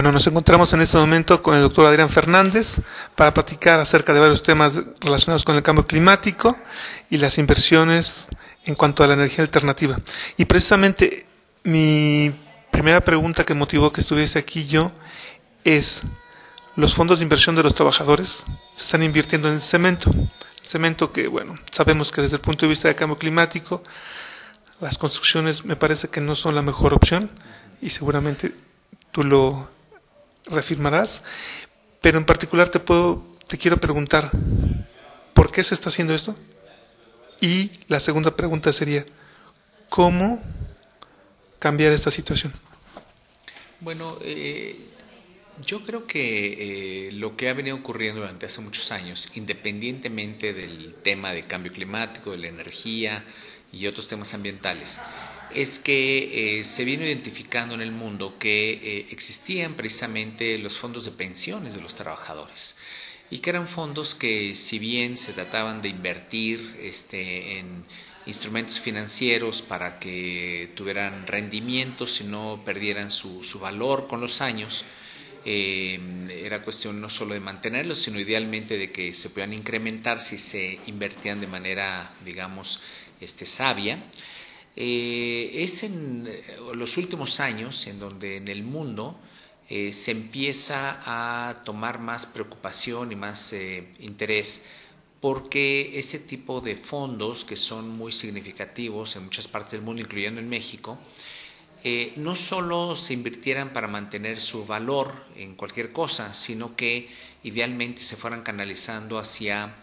Bueno, nos encontramos en este momento con el doctor Adrián Fernández para platicar acerca de varios temas relacionados con el cambio climático y las inversiones en cuanto a la energía alternativa. Y precisamente mi primera pregunta que motivó que estuviese aquí yo es: los fondos de inversión de los trabajadores se están invirtiendo en el cemento. Cemento que, bueno, sabemos que desde el punto de vista del cambio climático, las construcciones me parece que no son la mejor opción y seguramente tú lo reafirmarás, pero en particular te quiero preguntar, ¿por qué se está haciendo esto? Y la segunda pregunta sería, ¿cómo cambiar esta situación? Bueno, yo creo que lo que ha venido ocurriendo durante hace muchos años, independientemente del tema de cambio climático, de la energía y otros temas ambientales, es que se vino identificando en el mundo que existían precisamente los fondos de pensiones de los trabajadores y que eran fondos que, si bien se trataban de invertir en instrumentos financieros para que tuvieran rendimientos y no perdieran su valor con los años, era cuestión no solo de mantenerlos, sino idealmente de que se puedan incrementar si se invertían de manera, digamos, sabia. Es en los últimos años en donde en el mundo se empieza a tomar más preocupación y más interés, porque ese tipo de fondos, que son muy significativos en muchas partes del mundo, incluyendo en México, no solo se invirtieran para mantener su valor en cualquier cosa, sino que idealmente se fueran canalizando hacia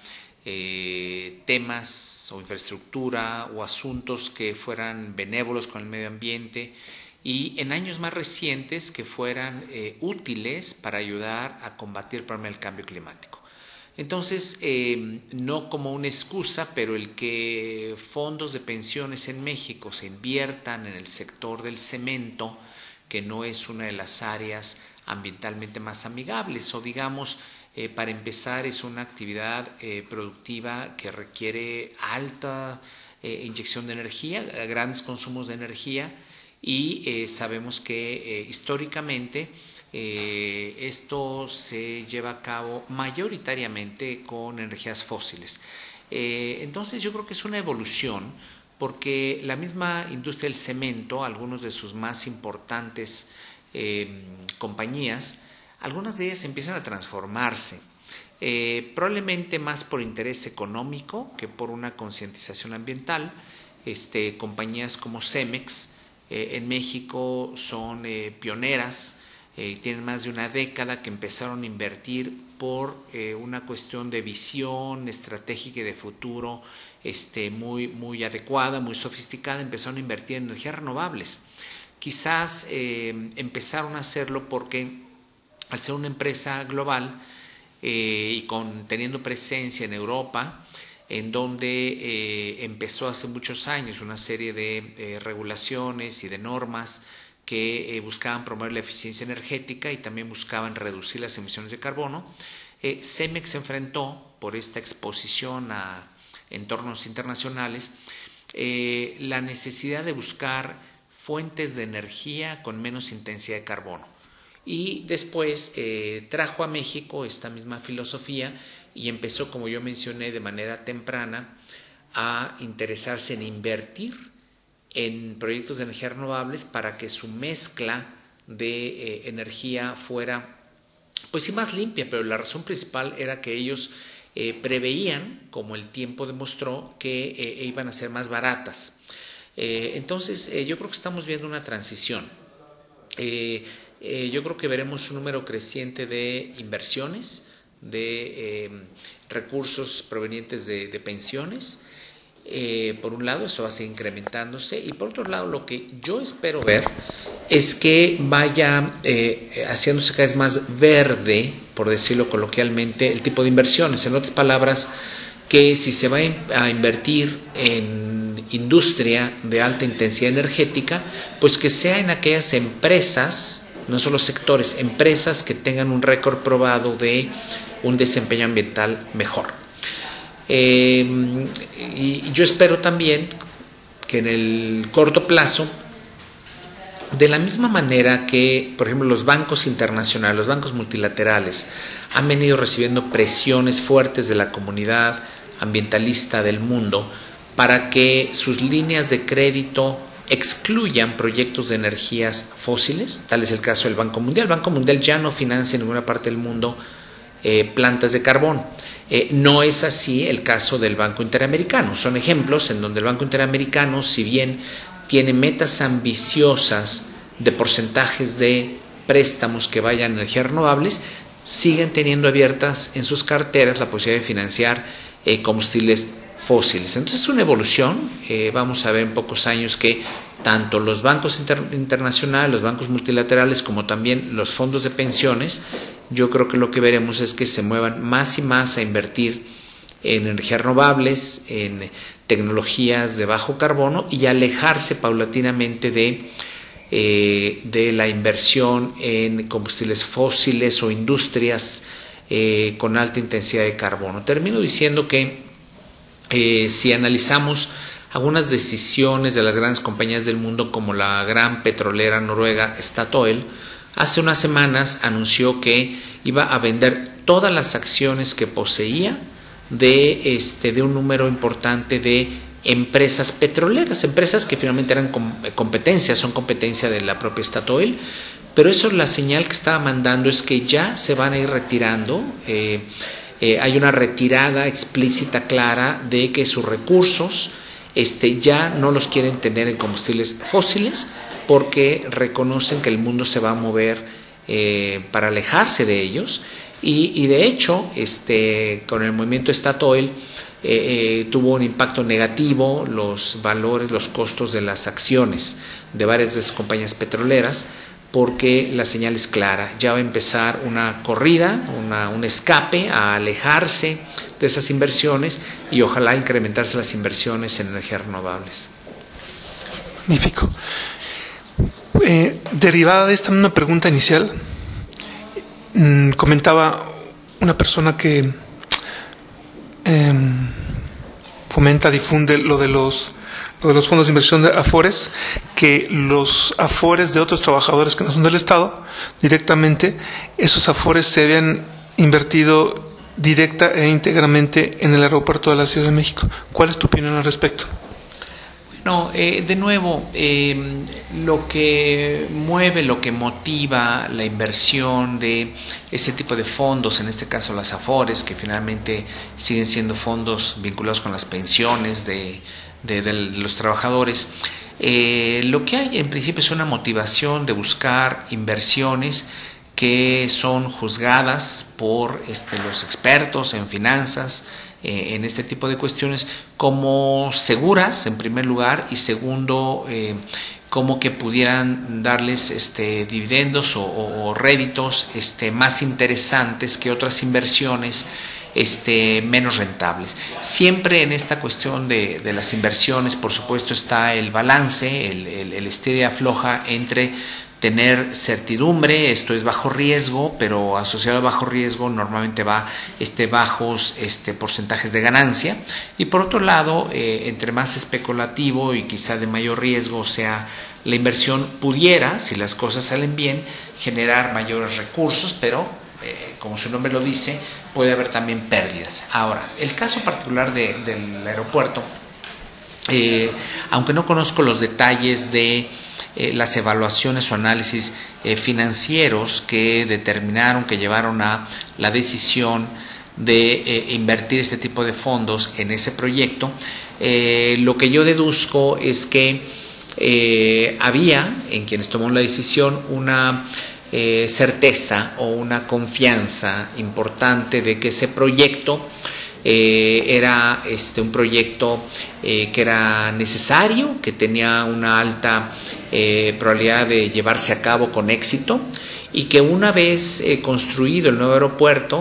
temas o infraestructura o asuntos que fueran benévolos con el medio ambiente y en años más recientes que fueran útiles para ayudar a combatir el problema del cambio climático. Entonces, no como una excusa, pero el que fondos de pensiones en México se inviertan en el sector del cemento, que no es una de las áreas ambientalmente más amigables, o digamos, para empezar, es una actividad productiva que requiere alta inyección de energía, grandes consumos de energía, y sabemos que históricamente esto se lleva a cabo mayoritariamente con energías fósiles. Entonces yo creo que es una evolución, porque la misma industria del cemento, algunos de sus más importantes compañías, algunas de ellas empiezan a transformarse, probablemente más por interés económico que por una concientización ambiental. Compañías como Cemex en México son pioneras, tienen más de una década que empezaron a invertir por una cuestión de visión estratégica y de futuro muy adecuada, muy sofisticada. Empezaron a invertir en energías renovables. Quizás empezaron a hacerlo porque, al ser una empresa global y teniendo presencia en Europa, en donde empezó hace muchos años una serie de regulaciones y de normas que buscaban promover la eficiencia energética y también buscaban reducir las emisiones de carbono, Cemex se enfrentó, por esta exposición a entornos internacionales, la necesidad de buscar fuentes de energía con menos intensidad de carbono. Y después trajo a México esta misma filosofía y empezó, como yo mencioné, de manera temprana a interesarse en invertir en proyectos de energías renovables para que su mezcla de energía fuera, pues sí, más limpia, pero la razón principal era que ellos preveían, como el tiempo demostró, que iban a ser más baratas. Entonces yo creo que estamos viendo una transición. Yo creo que veremos un número creciente de inversiones, de recursos provenientes de pensiones. Por un lado, eso va a seguir incrementándose, y por otro lado, lo que yo espero ver es que vaya haciéndose cada vez más verde, por decirlo coloquialmente, el tipo de inversiones. En otras palabras, que si se va a invertir en industria de alta intensidad energética, pues que sea en aquellas empresas, no solo sectores, empresas que tengan un récord probado de un desempeño ambiental mejor. Y yo espero también que en el corto plazo De la misma manera que, por ejemplo, los bancos internacionales, los bancos multilaterales, han venido recibiendo presiones fuertes de la comunidad ambientalista del mundo para que sus líneas de crédito excluyan proyectos de energías fósiles. Tal es el caso del Banco Mundial. El Banco Mundial ya no financia en ninguna parte del mundo plantas de carbón. No es así el caso del Banco Interamericano. Son ejemplos en donde el Banco Interamericano, si bien tiene metas ambiciosas de porcentajes de préstamos que vayan a energías renovables, siguen teniendo abiertas en sus carteras la posibilidad de financiar combustibles fósiles. Entonces es una evolución. Vamos a ver en pocos años que tanto los bancos internacionales, los bancos multilaterales, como también los fondos de pensiones, yo creo que lo que veremos es que se muevan más y más a invertir en energías renovables, en tecnologías de bajo carbono, y alejarse paulatinamente de la inversión en combustibles fósiles o industrias con alta intensidad de carbono. Termino diciendo que si analizamos algunas decisiones de las grandes compañías del mundo, como la gran petrolera noruega Statoil, hace unas semanas anunció que iba a vender todas las acciones que poseía de un número importante de empresas petroleras, empresas que finalmente eran son competencia de la propia Statoil, pero eso, la señal que estaba mandando es que ya se van a ir retirando. Hay una retirada explícita, clara, de que sus recursos ya no los quieren tener en combustibles fósiles, porque reconocen que el mundo se va a mover para alejarse de ellos. Y de hecho, con el movimiento Statoil tuvo un impacto negativo los valores, los costos de las acciones de varias de esas compañías petroleras, porque la señal es clara. Ya va a empezar una corrida, un escape a alejarse de esas inversiones y ojalá incrementarse las inversiones en energías renovables. Magnífico. Derivada de esta misma pregunta inicial, comentaba una persona que difunde lo de los fondos de inversión de Afores, que los Afores de otros trabajadores que no son del Estado, directamente, esos Afores se habían invertido directa e íntegramente en el aeropuerto de la Ciudad de México. ¿Cuál es tu opinión al respecto? No, de nuevo, lo que mueve, lo que motiva la inversión de ese tipo de fondos, en este caso las Afores, que finalmente siguen siendo fondos vinculados con las pensiones de los trabajadores, lo que hay en principio es una motivación de buscar inversiones que son juzgadas por los expertos en finanzas, en este tipo de cuestiones, como seguras en primer lugar, y segundo, como que pudieran darles dividendos o réditos más interesantes que otras inversiones menos rentables. Siempre en esta cuestión de las inversiones, por supuesto, está el balance, el estira y afloja entre tener certidumbre, esto es bajo riesgo, pero asociado a bajo riesgo normalmente va bajos porcentajes de ganancia, y por otro lado, entre más especulativo y quizá de mayor riesgo sea la inversión, pudiera, si las cosas salen bien, generar mayores recursos, pero como su nombre lo dice, puede haber también pérdidas. Ahora, el caso particular del aeropuerto, aunque no conozco los detalles de las evaluaciones o análisis financieros que determinaron, que llevaron a la decisión de invertir este tipo de fondos en ese proyecto, lo que yo deduzco es que había en quienes tomaron la decisión una certeza o una confianza importante de que ese proyecto era un proyecto que era necesario, que tenía una alta probabilidad de llevarse a cabo con éxito, y que una vez construido el nuevo aeropuerto,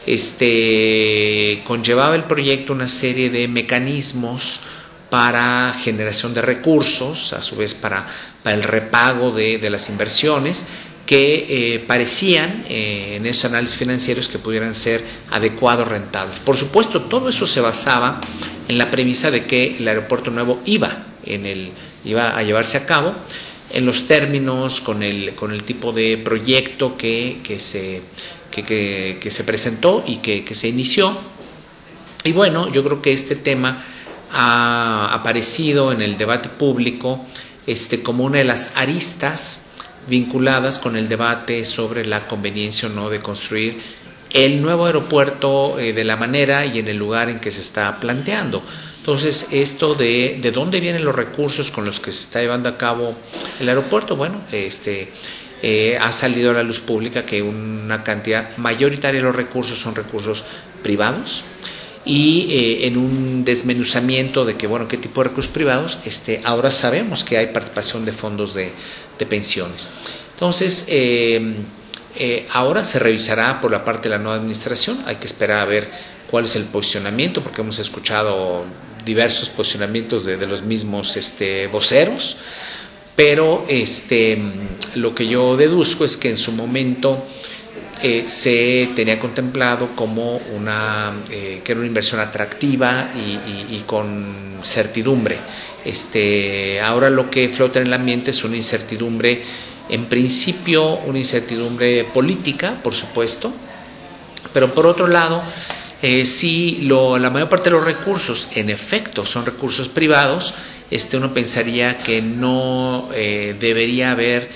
conllevaba el proyecto una serie de mecanismos para generación de recursos, a su vez para el repago de las inversiones, que parecían en esos análisis financieros que pudieran ser adecuados, rentables. Por supuesto, todo eso se basaba en la premisa de que el aeropuerto nuevo iba a llevarse a cabo, en los términos, con el tipo de proyecto que se presentó y que se inició. Y bueno, yo creo que este tema ha aparecido en el debate público como una de las aristas vinculadas con el debate sobre la conveniencia o no de construir el nuevo aeropuerto de la manera y en el lugar en que se está planteando. Entonces, esto de dónde vienen los recursos con los que se está llevando a cabo el aeropuerto, bueno, ha salido a la luz pública que una cantidad mayoritaria de los recursos son recursos privados, y en un desmenuzamiento de que, bueno, qué tipo de recursos privados, ahora sabemos que hay participación de fondos de pensiones. Entonces, ahora se revisará por la parte de la nueva administración. Hay que esperar a ver cuál es el posicionamiento, porque hemos escuchado diversos posicionamientos de los mismos voceros, pero lo que yo deduzco es que en su momento se tenía contemplado como que era una inversión atractiva y con certidumbre. Ahora lo que flota en el ambiente es una incertidumbre, en principio una incertidumbre política, por supuesto, pero por otro lado, si la mayor parte de los recursos en efecto son recursos privados, uno pensaría que no debería haber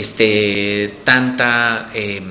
tanta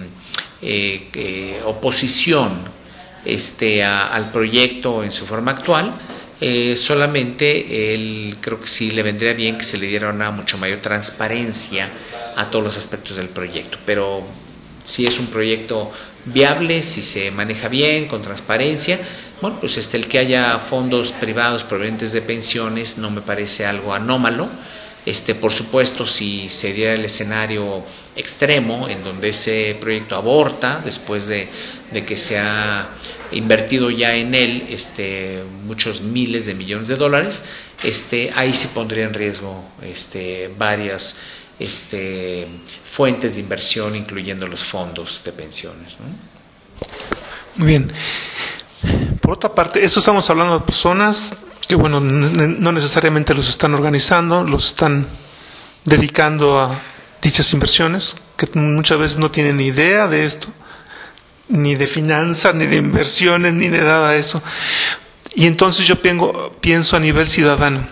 oposición al proyecto en su forma actual. Solamente creo que sí le vendría bien que se le diera una mucho mayor transparencia a todos los aspectos del proyecto, pero si es un proyecto viable, si se maneja bien, con transparencia, bueno, pues el que haya fondos privados provenientes de pensiones no me parece algo anómalo. Por supuesto, si se diera el escenario extremo en donde ese proyecto aborta después de que se ha invertido ya en él muchos miles de millones de dólares, ahí sí pondría en riesgo varias fuentes de inversión, incluyendo los fondos de pensiones, ¿no? Muy bien. Por otra parte, esto estamos hablando de personas que, bueno, no necesariamente los están organizando, los están dedicando a dichas inversiones, que muchas veces no tienen ni idea de esto, ni de finanzas, ni de inversiones, ni de nada de eso. Y entonces yo pienso a nivel ciudadano.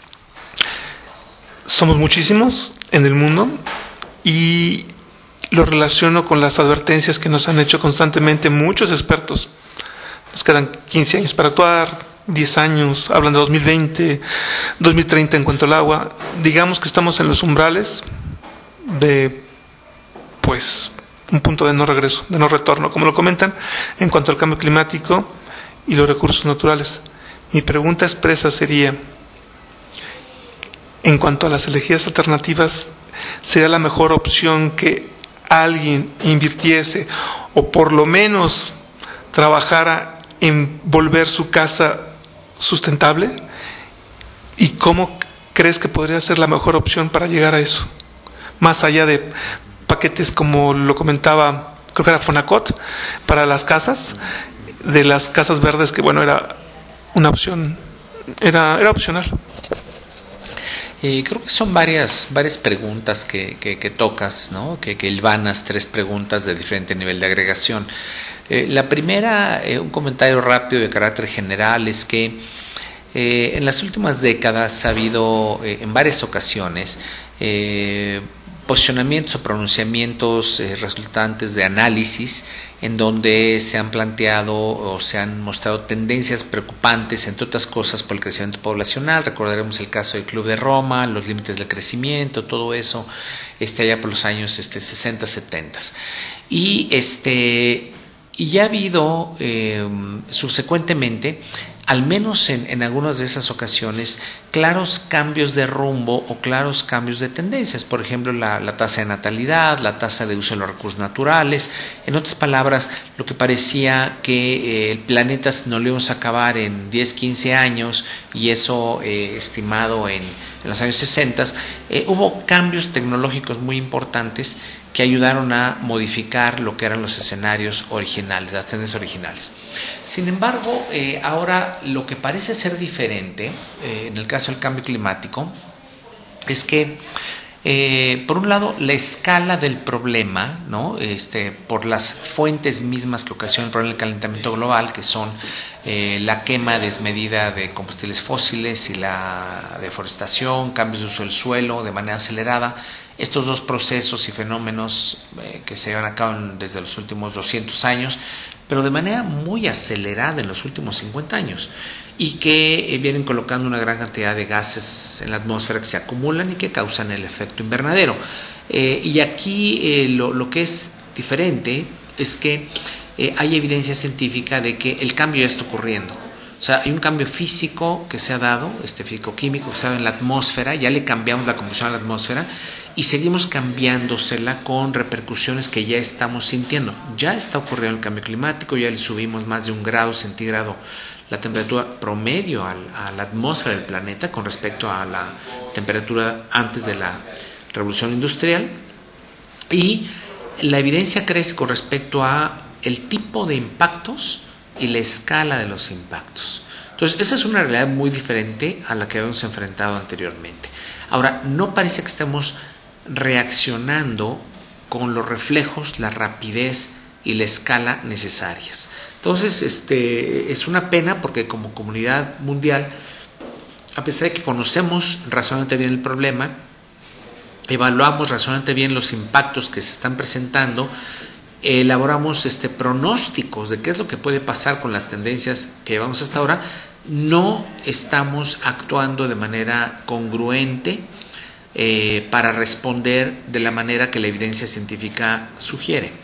Somos muchísimos en el mundo y lo relaciono con las advertencias que nos han hecho constantemente muchos expertos. Nos quedan 15 años para actuar, 10 años, hablan de 2020, 2030 en cuanto al agua. Digamos que estamos en los umbrales de, pues, un punto de no regreso, de no retorno, como lo comentan, en cuanto al cambio climático y los recursos naturales. Mi pregunta expresa sería, en cuanto a las energías alternativas, ¿sería la mejor opción que alguien invirtiese o por lo menos trabajara en volver su casa sustentable? ¿Y cómo crees que podría ser la mejor opción para llegar a eso? Más allá de paquetes como lo comentaba, creo que era Fonacot, para las casas, de las casas verdes, que bueno, era una opción, era opcional. Creo que son varias preguntas que tocas, ¿no? Que hilvanas 3 preguntas de diferente nivel de agregación. La primera, un comentario rápido de carácter general, es que en las últimas décadas ha habido en varias ocasiones posicionamientos o pronunciamientos resultantes de análisis en donde se han planteado o se han mostrado tendencias preocupantes, entre otras cosas, por el crecimiento poblacional. Recordaremos el caso del Club de Roma, los límites del crecimiento, todo eso allá por los años 60, 70. Y ya ha habido subsecuentemente, al menos en algunas de esas ocasiones, claros cambios de rumbo o claros cambios de tendencias. Por ejemplo, la tasa de natalidad, la tasa de uso de los recursos naturales. En otras palabras, lo que parecía que el planeta no lo íbamos a acabar en 10, 15 años, y eso estimado en los años 60, hubo cambios tecnológicos muy importantes que ayudaron a modificar lo que eran los escenarios originales, las tendencias originales. Sin embargo, ahora lo que parece ser diferente en el caso del cambio climático es que Por un lado, la escala del problema, ¿no? Por las fuentes mismas que ocasionan el problema del calentamiento global, que son la quema desmedida de combustibles fósiles y la deforestación, cambios de uso del suelo de manera acelerada. Estos dos procesos y fenómenos que se llevan a cabo desde los últimos 200 años, pero de manera muy acelerada en los últimos 50 años, y que vienen colocando una gran cantidad de gases en la atmósfera que se acumulan y que causan el efecto invernadero. Y aquí lo que es diferente es que hay evidencia científica de que el cambio ya está ocurriendo. O sea, hay un cambio físico que se ha dado, físico-químico que se ha dado en la atmósfera, ya le cambiamos la composición a la atmósfera y seguimos cambiándosela con repercusiones que ya estamos sintiendo. Ya está ocurriendo el cambio climático, ya le subimos más de 1 grado centígrado la temperatura promedio a la atmósfera del planeta con respecto a la temperatura antes de la revolución industrial, y la evidencia crece con respecto a el tipo de impactos y la escala de los impactos. Entonces, esa es una realidad muy diferente a la que habíamos enfrentado anteriormente. Ahora, no parece que estemos reaccionando con los reflejos, la rapidez y la escala necesarias. Entonces, es una pena porque como comunidad mundial, a pesar de que conocemos razonablemente bien el problema, evaluamos razonablemente bien los impactos que se están presentando, elaboramos pronósticos de qué es lo que puede pasar con las tendencias que llevamos hasta ahora, no estamos actuando de manera congruente para responder de la manera que la evidencia científica sugiere.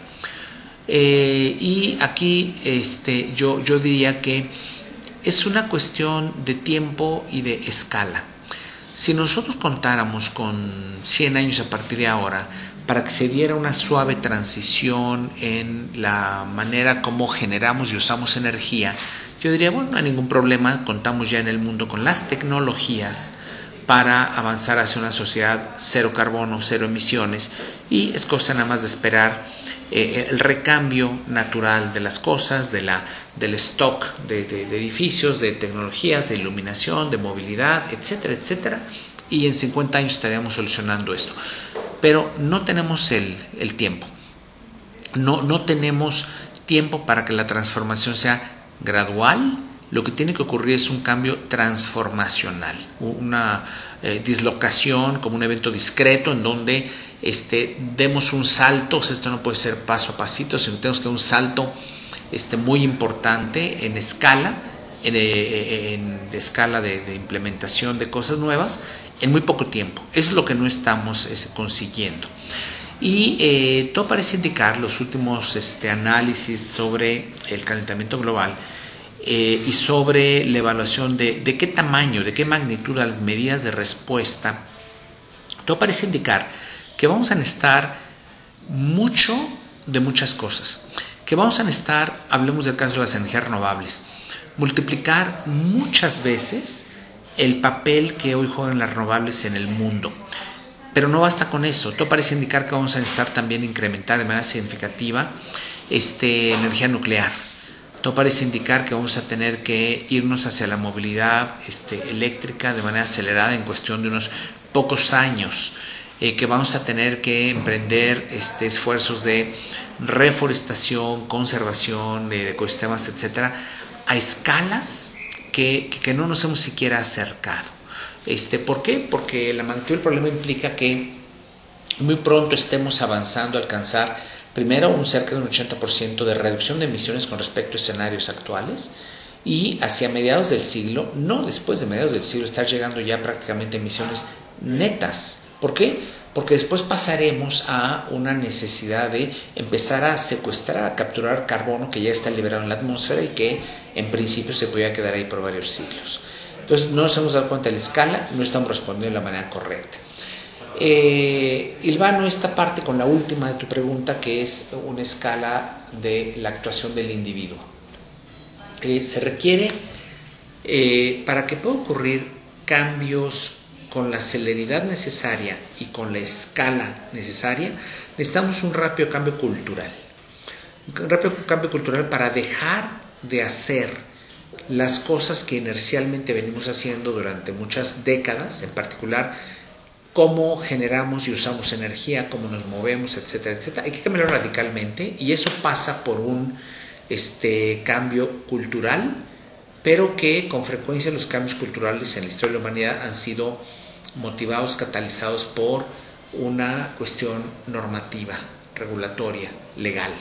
Y aquí yo diría que es una cuestión de tiempo y de escala. Si nosotros contáramos con 100 años a partir de ahora para que se diera una suave transición en la manera como generamos y usamos energía, yo diría, bueno, no hay ningún problema, contamos ya en el mundo con las tecnologías para avanzar hacia una sociedad cero carbono, cero emisiones, y es cosa nada más de esperar el recambio natural de las cosas, del stock de edificios, de tecnologías, de iluminación, de movilidad, etcétera, etcétera, y en 50 años estaríamos solucionando esto. Pero no tenemos el tiempo, no tenemos tiempo para que la transformación sea gradual. Lo que tiene que ocurrir es un cambio transformacional, una dislocación como un evento discreto en donde demos un salto. O sea, esto no puede ser paso a pasito, sino que tenemos que dar un salto muy importante en escala, en escala de implementación de cosas nuevas en muy poco tiempo. Eso es lo que no estamos consiguiendo. Y todo parece indicar, los últimos análisis sobre el calentamiento global y sobre la evaluación de qué tamaño, de qué magnitud a las medidas de respuesta, todo parece indicar que vamos a necesitar mucho de muchas cosas, que vamos a necesitar, hablemos del caso de las energías renovables, multiplicar muchas veces el papel que hoy juegan las renovables en el mundo. Pero no basta con eso, todo parece indicar que vamos a necesitar también incrementar de manera significativa energía nuclear. Todo parece indicar que vamos a tener que irnos hacia la movilidad eléctrica de manera acelerada en cuestión de unos pocos años, que vamos a tener que emprender esfuerzos de reforestación, conservación de ecosistemas, etcétera, a escalas que no nos hemos siquiera acercado. ¿Por qué? Porque la magnitud del problema implica que muy pronto estemos avanzando a alcanzar primero un cerca de un 80% de reducción de emisiones con respecto a escenarios actuales, y hacia mediados del siglo, no después de mediados del siglo, estar llegando ya prácticamente a emisiones netas. ¿Por qué? Porque después pasaremos a una necesidad de empezar a secuestrar, a capturar carbono que ya está liberado en la atmósfera y que en principio se podía quedar ahí por varios siglos. Entonces no nos hemos dado cuenta de la escala, no estamos respondiendo de la manera correcta. Hilvano esta parte con la última de tu pregunta, que es una escala de la actuación del individuo. Se requiere, para que pueda ocurrir cambios con la celeridad necesaria y con la escala necesaria, necesitamos un rápido cambio cultural. Un rápido cambio cultural para dejar de hacer las cosas que inercialmente venimos haciendo durante muchas décadas, en particular cómo generamos y usamos energía, cómo nos movemos, etcétera, etcétera. Hay que cambiarlo radicalmente y eso pasa por un cambio cultural, pero que con frecuencia los cambios culturales en la historia de la humanidad han sido motivados, catalizados por una cuestión normativa, regulatoria, legal.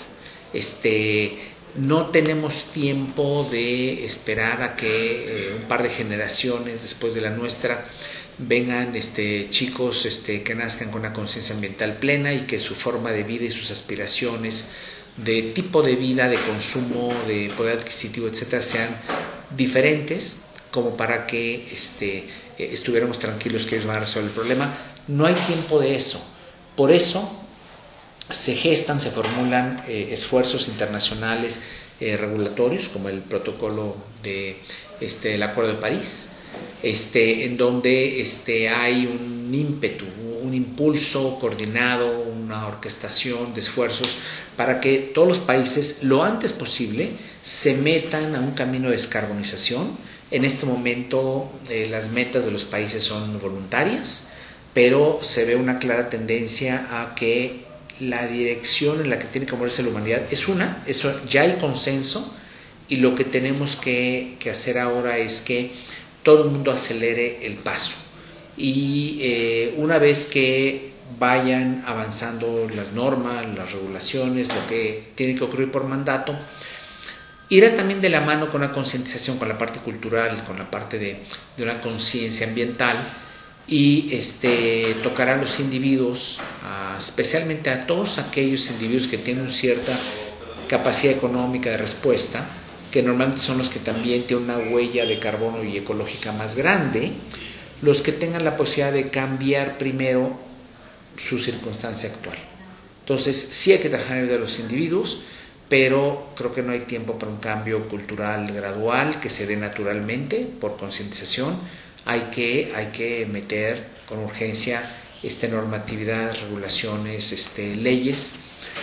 No tenemos tiempo de esperar a que un par de generaciones después de la nuestra vengan chicos que nazcan con una conciencia ambiental plena y que su forma de vida y sus aspiraciones de tipo de vida, de consumo, de poder adquisitivo, etcétera, sean diferentes como para que estuviéramos tranquilos que ellos van a resolver el problema. No hay tiempo de eso. Por eso se gestan, se formulan esfuerzos internacionales regulatorios, como el protocolo del Acuerdo de París, en donde hay un ímpetu, un impulso coordinado, una orquestación de esfuerzos para que todos los países lo antes posible se metan a un camino de descarbonización. En este momento las metas de los países son voluntarias, pero se ve una clara tendencia a que la dirección en la que tiene que moverse la humanidad es eso ya hay consenso, y lo que tenemos que hacer ahora es que todo el mundo acelere el paso y una vez que vayan avanzando las normas, las regulaciones, lo que tiene que ocurrir por mandato, irá también de la mano con la concientización, con la parte cultural, con la parte de una conciencia ambiental, y tocará a los individuos, especialmente a todos aquellos individuos que tienen cierta capacidad económica de respuesta, que normalmente son los que también tienen una huella de carbono y ecológica más grande, los que tengan la posibilidad de cambiar primero su circunstancia actual. Entonces, sí hay que trabajar en el de los individuos, pero creo que no hay tiempo para un cambio cultural gradual que se dé naturalmente por concientización. Hay que meter con urgencia normatividad, regulaciones, leyes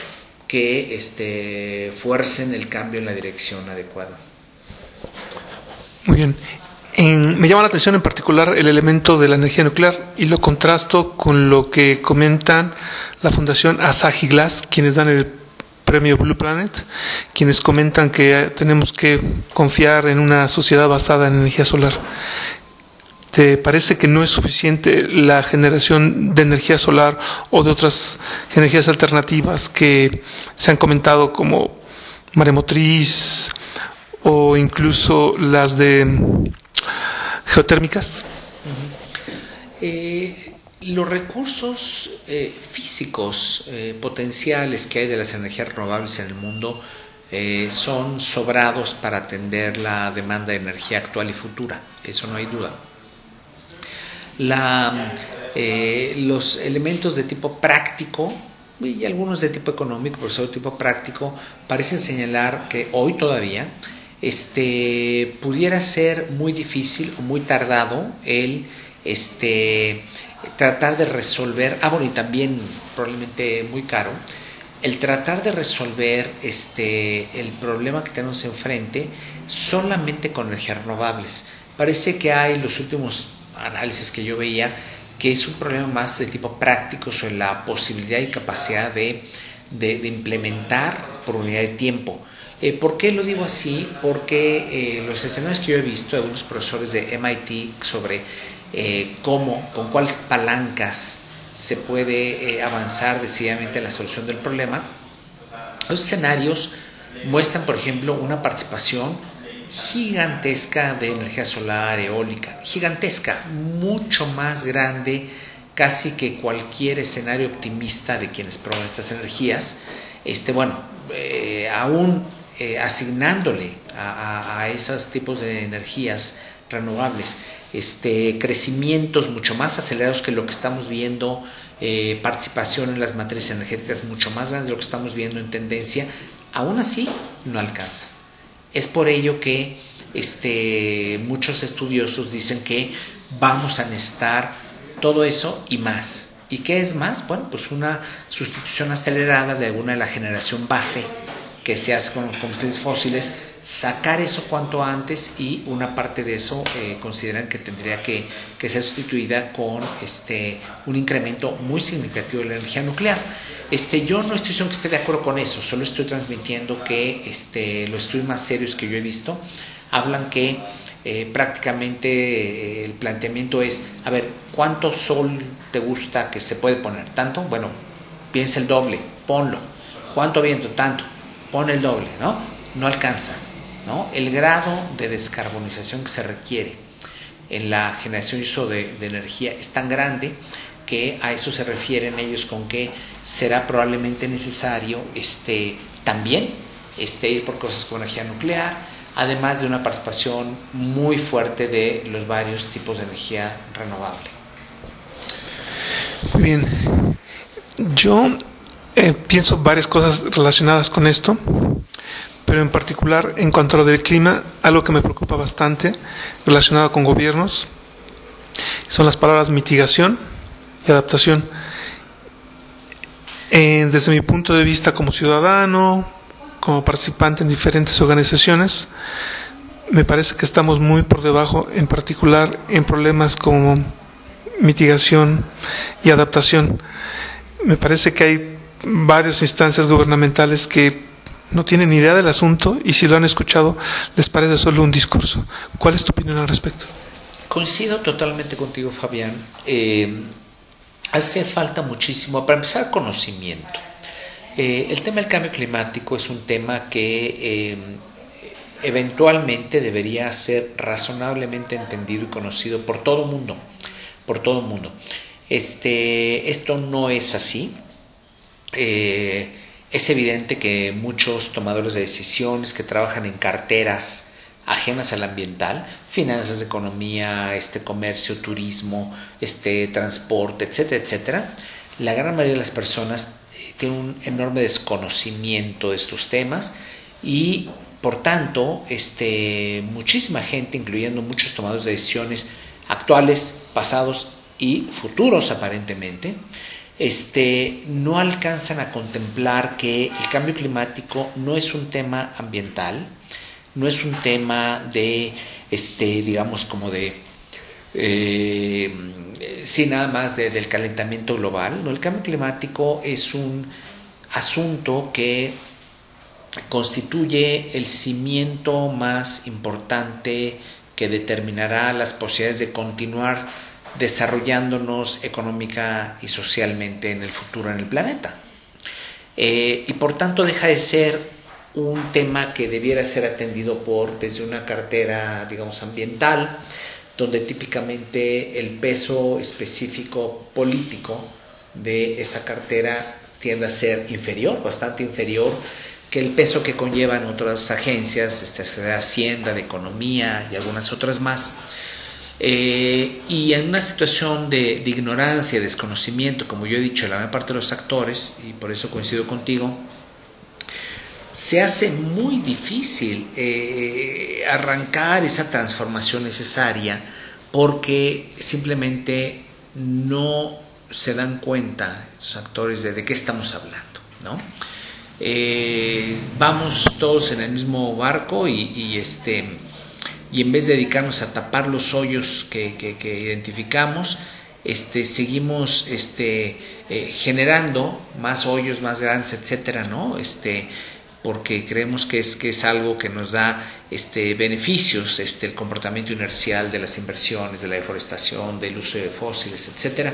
que fuercen el cambio en la dirección adecuada. Muy bien. Me llama la atención en particular el elemento de la energía nuclear y lo contrasto con lo que comentan la Fundación Asahi Glass, quienes dan el premio Blue Planet, quienes comentan que tenemos que confiar en una sociedad basada en energía solar. ¿Te parece que no es suficiente la generación de energía solar o de otras energías alternativas que se han comentado como maremotriz o incluso las de geotérmicas? Los recursos físicos potenciales que hay de las energías renovables en el mundo son sobrados para atender la demanda de energía actual y futura, eso no hay duda. Los elementos de tipo práctico y algunos de tipo económico, pero sobre tipo práctico, parecen señalar que hoy todavía pudiera ser muy difícil o muy tardado el tratar de resolver, y también probablemente muy caro, el tratar de resolver el problema que tenemos enfrente solamente con energías renovables. Parece que hay los últimos análisis que yo veía que es un problema más de tipo práctico sobre la posibilidad y capacidad de implementar por unidad de tiempo. ¿Por qué lo digo así? Porque los escenarios que yo he visto de algunos profesores de MIT sobre con cuáles palancas se puede avanzar decididamente en la solución del problema, los escenarios muestran, por ejemplo, una participación gigantesca de energía solar, eólica, gigantesca, mucho más grande casi que cualquier escenario optimista de quienes prueban estas energías, aún asignándole a esos tipos de energías renovables crecimientos mucho más acelerados que lo que estamos viendo, participación en las matrices energéticas mucho más grandes de lo que estamos viendo en tendencia, aún así no alcanza. Es por ello que muchos estudiosos dicen que vamos a necesitar todo eso y más. ¿Y qué es más? Bueno, pues una sustitución acelerada de alguna de la generación base que se hace con combustibles fósiles, sacar eso cuanto antes, y una parte de eso consideran que tendría que ser sustituida con un incremento muy significativo de la energía nuclear. Yo no estoy diciendo que esté de acuerdo con eso, solo estoy transmitiendo que los estudios más serios que yo he visto hablan que prácticamente el planteamiento es, a ver, ¿cuánto sol te gusta que se puede poner? ¿Tanto? Bueno, piensa el doble, ponlo. ¿Cuánto viento? Tanto. Pon el doble, ¿no? No alcanza, ¿no? El grado de descarbonización que se requiere en la generación y uso de energía es tan grande que a eso se refieren ellos con que será probablemente necesario también ir por cosas con energía nuclear, además de una participación muy fuerte de los varios tipos de energía renovable. Muy bien. Yo pienso varias cosas relacionadas con esto, pero en particular en cuanto a lo del clima, algo que me preocupa bastante relacionado con gobiernos son las palabras mitigación y adaptación. Desde mi punto de vista como ciudadano, como participante en diferentes organizaciones, me parece que estamos muy por debajo, en particular en problemas como mitigación y adaptación. Me parece que hay varias instancias gubernamentales que no tienen ni idea del asunto, y si lo han escuchado les parece solo un discurso. ¿Cuál es tu opinión al respecto? Coincido totalmente contigo, Fabián. Hace falta muchísimo, para empezar, conocimiento. El tema del cambio climático es un tema que eventualmente debería ser razonablemente entendido y conocido por todo el mundo. Esto no es así. Es evidente que muchos tomadores de decisiones que trabajan en carteras ajenas al ambiental, finanzas, economía, comercio, turismo, transporte, etcétera, etcétera, la gran mayoría de las personas tienen un enorme desconocimiento de estos temas, y por tanto muchísima gente, incluyendo muchos tomadores de decisiones actuales, pasados y futuros aparentemente, no alcanzan a contemplar que el cambio climático no es un tema ambiental, no es un tema de, digamos, como de, nada más del calentamiento global. No, el cambio climático es un asunto que constituye el cimiento más importante que determinará las posibilidades de continuar desarrollándonos económica y socialmente en el futuro en el planeta. Y por tanto deja de ser un tema que debiera ser atendido desde una cartera, digamos, ambiental, donde típicamente el peso específico político de esa cartera tiende a ser inferior, bastante inferior, que el peso que conllevan otras agencias, de Hacienda, de Economía y algunas otras más. Y en una situación de ignorancia, desconocimiento, como yo he dicho, de la mayor parte de los actores, y por eso coincido contigo, se hace muy difícil arrancar esa transformación necesaria, porque simplemente no se dan cuenta estos actores de qué estamos hablando, ¿no? Vamos todos en el mismo barco y en vez de dedicarnos a tapar los hoyos que identificamos, seguimos generando más hoyos más grandes, etcétera, ¿no? Porque creemos que es algo que nos da beneficios, el comportamiento inercial de las inversiones, de la deforestación, del uso de fósiles, etcétera.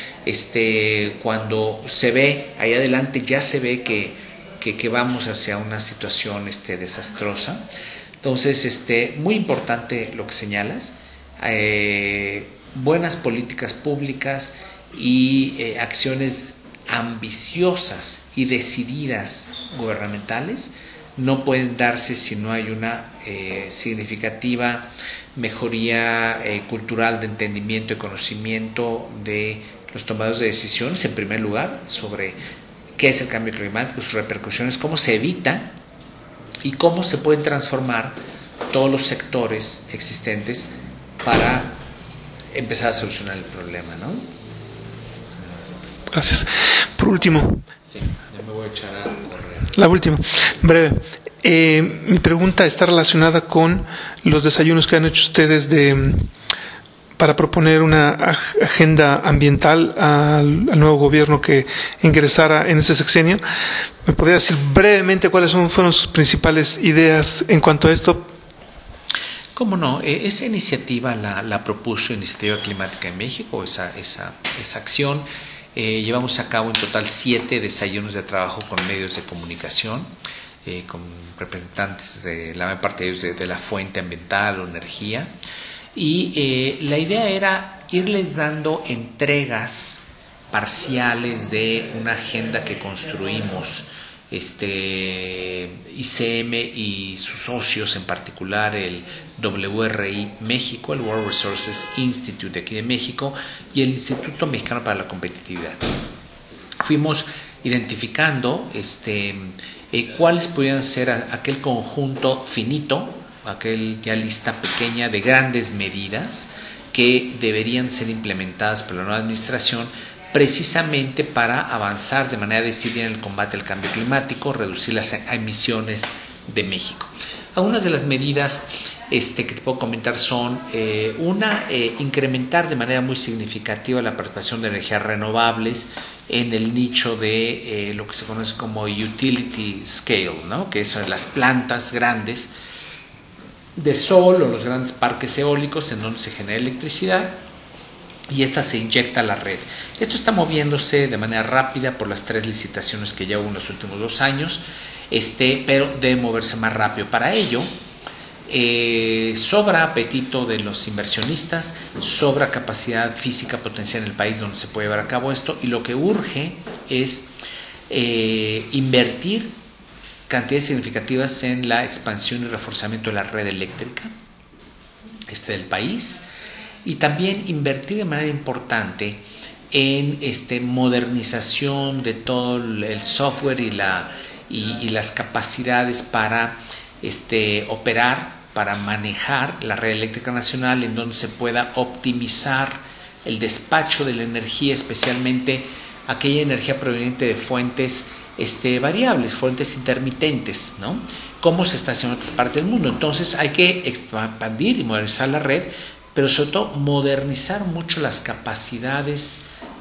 Cuando se ve ahí adelante, ya se ve que vamos hacia una situación desastrosa. Entonces, muy importante lo que señalas, buenas políticas públicas y acciones ambiciosas y decididas gubernamentales no pueden darse si no hay una significativa mejoría cultural de entendimiento y conocimiento de los tomadores de decisiones, en primer lugar, sobre qué es el cambio climático, sus repercusiones, cómo se evita y cómo se pueden transformar todos los sectores existentes para empezar a solucionar el problema, ¿no? Gracias. Por último. Sí, ya me voy a echar a correr. la última, breve. Mi pregunta está relacionada con los desayunos que han hecho ustedes para proponer una agenda ambiental al nuevo gobierno que ingresara en ese sexenio. ¿Me podría decir brevemente cuáles fueron sus principales ideas en cuanto a esto? ¿Cómo no? Esa iniciativa la propuso Iniciativa Climática en México, esa acción. Llevamos a cabo en total 7 desayunos de trabajo con medios de comunicación, con representantes de la mayor parte de ellos de la fuente ambiental o energía. Y la idea era irles dando entregas parciales de una agenda que construimos, ICM y sus socios, en particular el WRI México, el World Resources Institute de aquí de México, y el Instituto Mexicano para la Competitividad. Fuimos identificando cuáles podían ser aquel conjunto finito, aquella lista pequeña de grandes medidas que deberían ser implementadas por la nueva administración, precisamente para avanzar de manera decidida en el combate al cambio climático, reducir las emisiones de México. Algunas de las medidas que te puedo comentar son incrementar de manera muy significativa la participación de energías renovables en el nicho de lo que se conoce como utility scale, ¿no? Que son las plantas grandes de sol o los grandes parques eólicos en donde se genera electricidad y esta se inyecta a la red. Esto está moviéndose de manera rápida por las 3 licitaciones que ya hubo en los últimos 2 años, pero debe moverse más rápido. Para ello, sobra apetito de los inversionistas, sobra capacidad física potencial en el país donde se puede llevar a cabo esto, y lo que urge es invertir cantidades significativas en la expansión y reforzamiento de la red eléctrica del país, y también invertir de manera importante en modernización de todo el software y las capacidades para operar, para manejar la red eléctrica nacional, en donde se pueda optimizar el despacho de la energía, especialmente aquella energía proveniente de fuentes variables, fuentes intermitentes, ¿no? Como se está haciendo en otras partes del mundo. Entonces hay que expandir y modernizar la red, pero sobre todo modernizar mucho las capacidades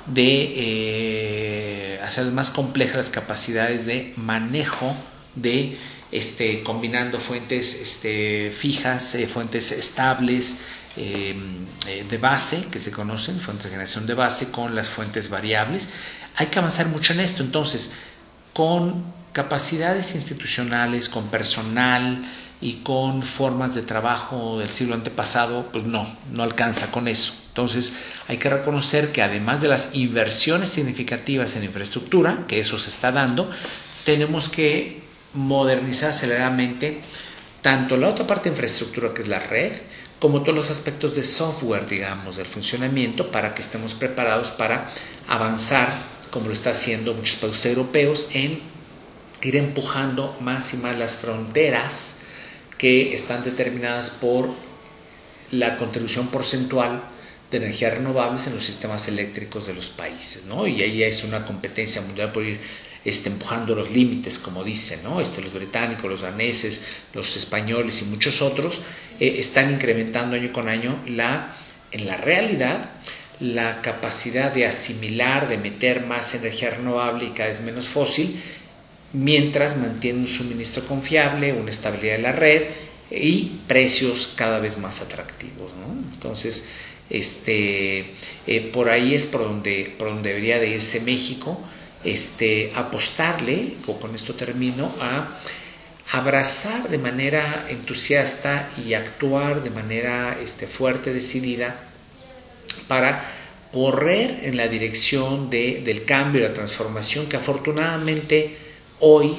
hacer más complejas las capacidades de manejo de combinando fuentes fijas, fuentes estables de base que se conocen, fuentes de generación de base, con las fuentes variables. Hay que avanzar mucho en esto. Entonces, con capacidades institucionales, con personal y con formas de trabajo del siglo antepasado, pues no alcanza con eso. Entonces hay que reconocer que además de las inversiones significativas en infraestructura, que eso se está dando, tenemos que modernizar aceleradamente tanto la otra parte de infraestructura, que es la red, como todos los aspectos de software, digamos, del funcionamiento, para que estemos preparados para avanzar, como lo está haciendo muchos países europeos, en ir empujando más y más las fronteras que están determinadas por la contribución porcentual de energías renovables en los sistemas eléctricos de los países, ¿no? Y ahí es una competencia mundial por ir empujando los límites, como dicen, ¿no? Los británicos, los daneses, los españoles y muchos otros están incrementando año con año en la realidad la capacidad de asimilar, de meter más energía renovable y cada vez menos fósil, mientras mantiene un suministro confiable, una estabilidad de la red y precios cada vez más atractivos, ¿no? Entonces, por ahí es por donde debería de irse México, apostarle, con esto termino, a abrazar de manera entusiasta y actuar de manera fuerte, decidida, para correr en la dirección del cambio y la transformación que afortunadamente hoy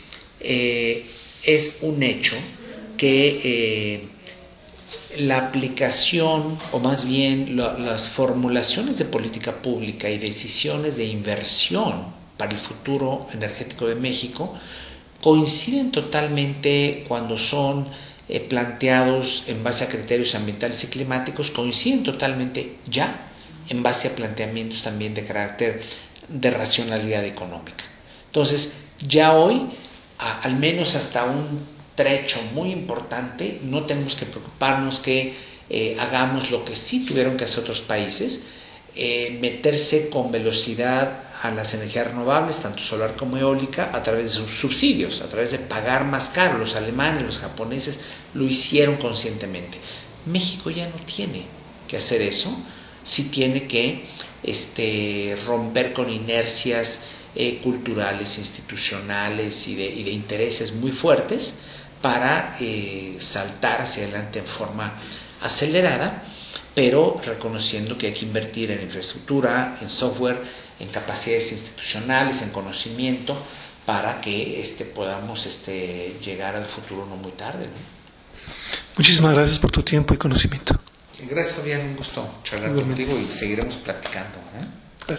es un hecho, que la aplicación, o más bien las formulaciones de política pública y decisiones de inversión para el futuro energético de México coinciden totalmente cuando son planteados en base a criterios ambientales y climáticos, coinciden totalmente ya en base a planteamientos también de carácter de racionalidad económica. Entonces, ya hoy al menos hasta un trecho muy importante, no tenemos que preocuparnos que hagamos lo que sí tuvieron que hacer otros países, meterse con velocidad a las energías renovables, tanto solar como eólica, a través de sus subsidios, a través de pagar más caro. Los alemanes, los japoneses lo hicieron conscientemente. México ya no tiene que hacer eso, sí tiene que romper con inercias culturales, institucionales y de intereses muy fuertes para saltar hacia adelante en forma acelerada, pero reconociendo que hay que invertir en infraestructura, en software, en capacidades institucionales, en conocimiento, para que podamos llegar al futuro no muy tarde, ¿no? Muchísimas gracias por tu tiempo y conocimiento. Gracias, Fabián, un gusto charlar contigo y seguiremos platicando, ¿eh?